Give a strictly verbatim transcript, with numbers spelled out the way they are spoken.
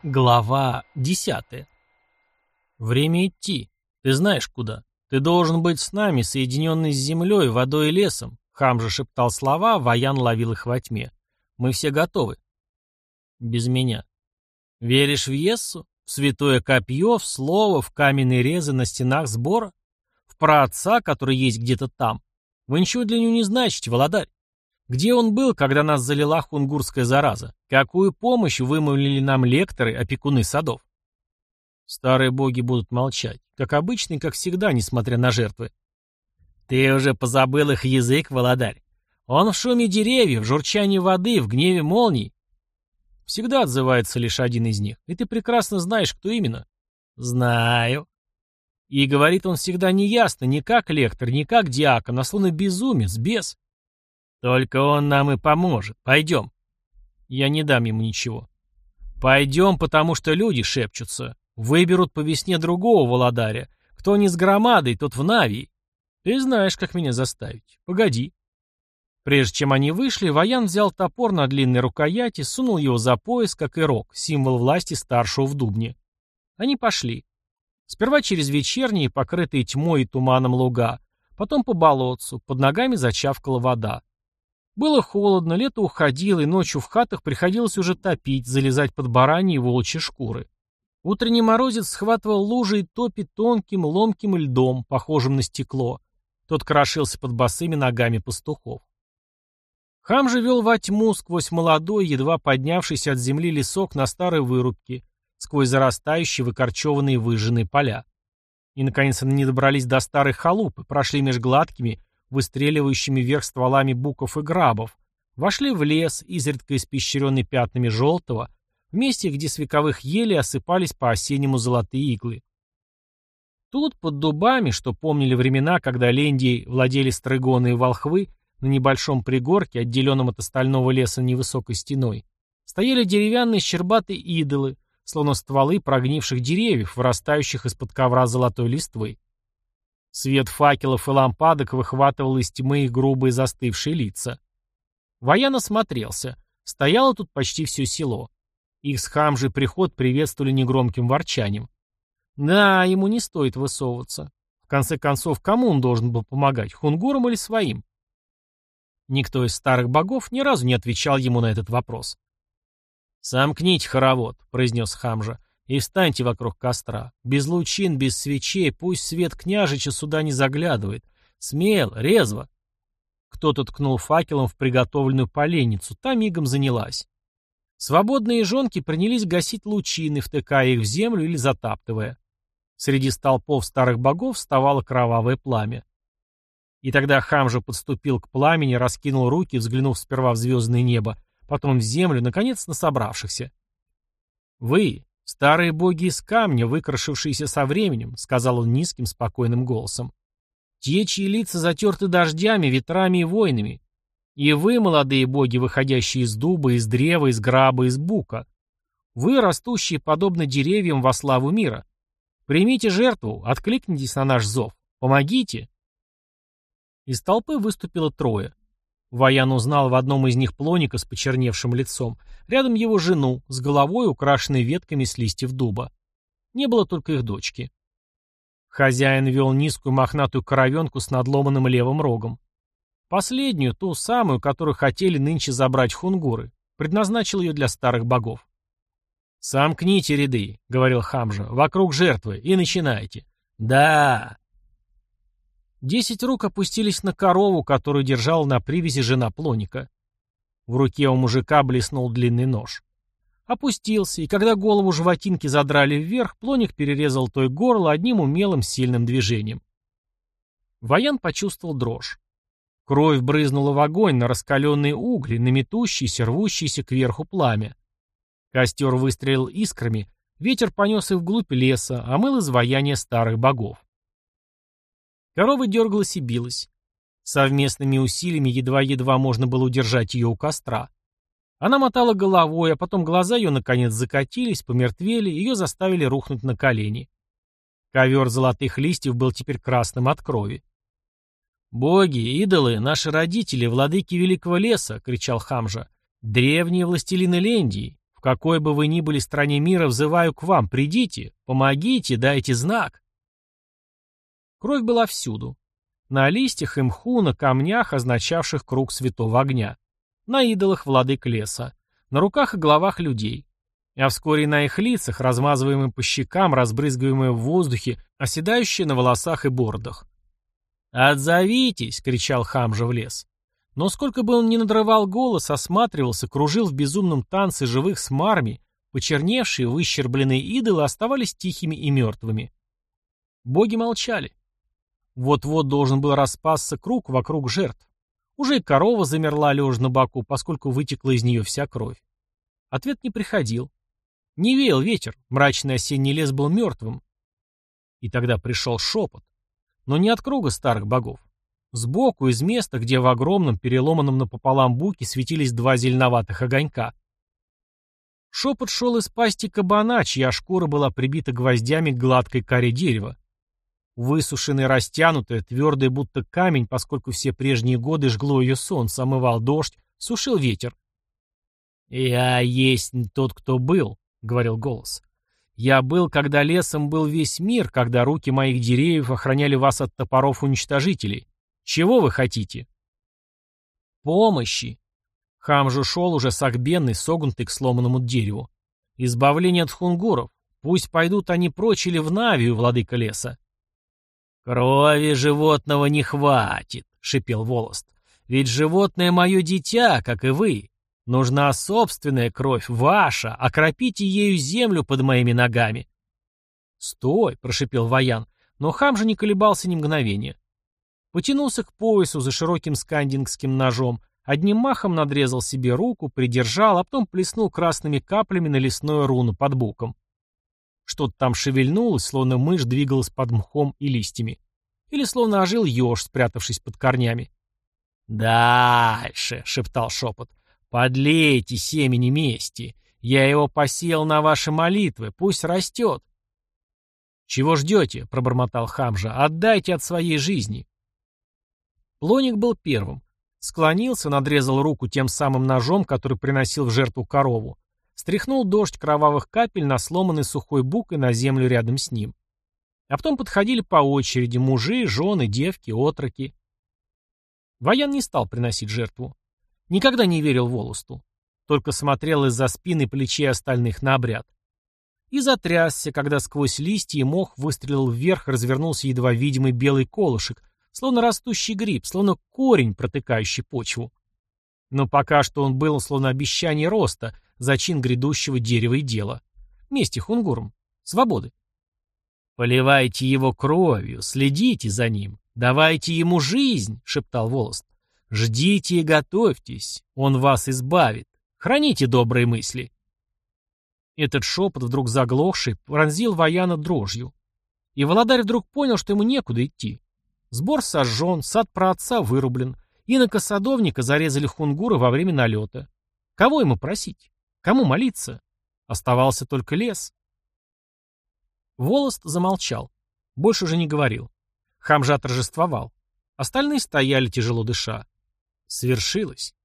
Глава десятая. Время идти. Ты знаешь куда. Ты должен быть с нами, соединенный с землей, водой и лесом. Хамжа шептал слова, Ваян ловил их во тьме. Мы все готовы. Без меня. Веришь в Ессу? В святое копье, в слово, в каменные резы на стенах сбора? В праотца, который есть где-то там? Вы ничего для него не значите, Володарь. Где он был, когда нас залила хунгурская зараза? Какую помощь вымолвили нам лекторы, опекуны садов? Старые боги будут молчать, как обычно и как всегда, несмотря на жертвы. Ты уже позабыл их язык, Володарь. Он в шуме деревьев, в журчании воды, в гневе молний. Всегда отзывается лишь один из них, и ты прекрасно знаешь, кто именно. Знаю. И говорит он всегда неясно, не как лектор, не как диакон, а словно безумец, бес. Только он нам и поможет. Пойдем. Я не дам ему ничего. Пойдем, потому что люди шепчутся. Выберут по весне другого Володаря. Кто не с громадой, тот в Навии. Ты знаешь, как меня заставить. Погоди. Прежде чем они вышли, Ваян взял топор на длинной рукояти, сунул его за пояс, как и рог, символ власти старшего в Дубне. Они пошли. Сперва через вечерние, покрытые тьмой и туманом луга, потом по болотцу, под ногами зачавкала вода. Было холодно, лето уходило, и ночью в хатах приходилось уже топить, залезать под бараньи и волчьи шкуры. Утренний морозец схватывал лужи и топи тонким, ломким льдом, похожим на стекло. Тот крошился под босыми ногами пастухов. Хамжа вел во тьму сквозь молодой, едва поднявшийся от земли лесок на старой вырубке, сквозь зарастающие выкорчеванные выжженные поля. И, наконец, они добрались до старой халупы, прошли меж гладкими, выстреливающими вверх стволами буков и грабов, вошли в лес, изредка испещренный пятнами желтого, в месте, где с вековых елей осыпались по-осеннему золотые иглы. Тут, под дубами, что помнили времена, когда лендии владели стрыгоны и волхвы, на небольшом пригорке, отделенном от остального леса невысокой стеной, стояли деревянные щербатые идолы, словно стволы прогнивших деревьев, вырастающих из-под ковра золотой листвы. Свет факелов и лампадок выхватывал из тьмы их грубые застывшие лица. Ваян осмотрелся. Стояло тут почти все село. Их с Хамжей приход приветствовали негромким ворчанием. Да, ему не стоит высовываться. В конце концов, кому он должен был помогать, хунгурам или своим? Никто из старых богов ни разу не отвечал ему на этот вопрос. «Сомкните хоровод», — произнес Хамжа, — «и встаньте вокруг костра. Без лучин, без свечей, пусть свет княжича сюда не заглядывает. Смело, резво». Кто-то ткнул факелом в приготовленную поленницу, та мигом занялась. Свободные жонки принялись гасить лучины, втыкая их в землю или затаптывая. Среди столпов старых богов вставало кровавое пламя. И тогда Хамжа подступил к пламени, раскинул руки, взглянув сперва в звездное небо, потом в землю, наконец на собравшихся. «Вы, старые боги из камня, выкрашившиеся со временем», — сказал он низким, спокойным голосом. «Те, чьи лица затерты дождями, ветрами и войнами. И вы, молодые боги, выходящие из дуба, из древа, из граба, из бука. Вы, растущие подобно деревьям во славу мира. Примите жертву, откликнитесь на наш зов. Помогите». Из толпы выступило трое. Ваян узнал в одном из них плоника с почерневшим лицом, рядом его жену, с головой, украшенной ветками с листьев дуба. Не было только их дочки. Хозяин вел низкую мохнатую коровенку с надломанным левым рогом. Последнюю, ту самую, которую хотели нынче забрать хунгуры, предназначил ее для старых богов. «Сомкните ряды», — говорил Хамжа, — «вокруг жертвы, и начинайте». «Да!» Десять рук опустились на корову, которую держала на привязи жена плоника. В руке у мужика блеснул длинный нож. Опустился, и когда голову животинки задрали вверх, плоник перерезал той горло одним умелым сильным движением. Ваян почувствовал дрожь. Кровь брызнула в огонь, на раскаленные угли, на метущиеся, рвущиеся кверху пламя. Костер выстрелил искрами, ветер понес их вглубь леса, омыл изваяние старых богов. Корова дергалась и билась. Совместными усилиями едва-едва можно было удержать ее у костра. Она мотала головой, а потом глаза ее наконец закатились, помертвели, ее заставили рухнуть на колени. Ковер золотых листьев был теперь красным от крови. «Боги, идолы, наши родители, владыки великого леса!» — кричал Хамжа. «Древние властелины Лендии! В какой бы вы ни были стране мира, взываю к вам, придите, помогите, дайте знак». Кровь была всюду. На листьях и мху, на камнях, означавших круг святого огня, на идолах владык леса, на руках и головах людей, а вскоре и на их лицах, размазываемые по щекам, разбрызгиваемые в воздухе, оседающие на волосах и бородах. «Отзовитесь!» — кричал Хамжа в лес. Но сколько бы он ни надрывал голос, осматривался, кружил в безумном танце живых с марми, почерневшие, выщербленные идолы оставались тихими и мертвыми. Боги молчали. Вот-вот должен был распасться круг вокруг жертв. Уже и корова замерла лежа на боку, поскольку вытекла из нее вся кровь. Ответ не приходил. Не веял ветер, мрачный осенний лес был мертвым. И тогда пришел шепот. Но не от круга старых богов. Сбоку, из места, где в огромном, переломанном напополам буке светились два зеленоватых огонька. Шепот шел из пасти кабана, чья шкура была прибита гвоздями к гладкой коре дерева. Высушенная, растянутая, твердая, будто камень, поскольку все прежние годы жгло ее солнце, омывал дождь, сушил ветер. «Я есть тот, кто был», — говорил голос. «Я был, когда лесом был весь мир, когда руки моих деревьев охраняли вас от топоров уничтожителей. Чего вы хотите?» «Помощи!» Хамжа шел уже согбенный, согнутый к сломанному дереву. «Избавление от хунгуров. Пусть пойдут они прочь или в Навию, владыка леса». «Крови животного не хватит», — шипел Волост. «Ведь животное мое дитя, как и вы. Нужна собственная кровь, ваша, окропите ею землю под моими ногами». «Стой!» — прошипел Ваян, но Хамжа не колебался ни мгновения. Потянулся к поясу за широким скандингским ножом, одним махом надрезал себе руку, придержал, а потом плеснул красными каплями на лесную руну под боком. Что-то там шевельнулось, словно мышь двигалась под мхом и листьями. Или словно ожил еж, спрятавшись под корнями. «Дальше!» — шептал шепот. «Подлейте семени мести. Я его посеял на ваши молитвы. Пусть растет». «Чего ждете?» — пробормотал Хамжа. «Отдайте от своей жизни». Плоник был первым. Склонился, надрезал руку тем самым ножом, который приносил в жертву корову. Стряхнул дождь кровавых капель на сломанный сухой бук и на землю рядом с ним. А потом подходили по очереди мужи, жены, девки, отроки. Ваян не стал приносить жертву. Никогда не верил Волосту. Только смотрел из-за спины плечей остальных на обряд. И затрясся, когда сквозь листья и мох выстрелил вверх, развернулся едва видимый белый колышек, словно растущий гриб, словно корень, протыкающий почву. Но пока что он был словно обещание роста, зачин грядущего дерева и дела. Мести хунгурам. Свободы. «Поливайте его кровью, следите за ним, давайте ему жизнь», — шептал Волост. «Ждите и готовьтесь, он вас избавит. Храните добрые мысли». Этот шепот, вдруг заглохший, пронзил Ваяна дрожью. И Володарь вдруг понял, что ему некуда идти. Сбор сожжен, сад праотца вырублен. Инока садовника зарезали хунгуры во время налета. Кого ему просить? Кому молиться? Оставался только лес. Волост замолчал. Больше уже не говорил. Хамжа торжествовал. Остальные стояли, тяжело дыша. Свершилось.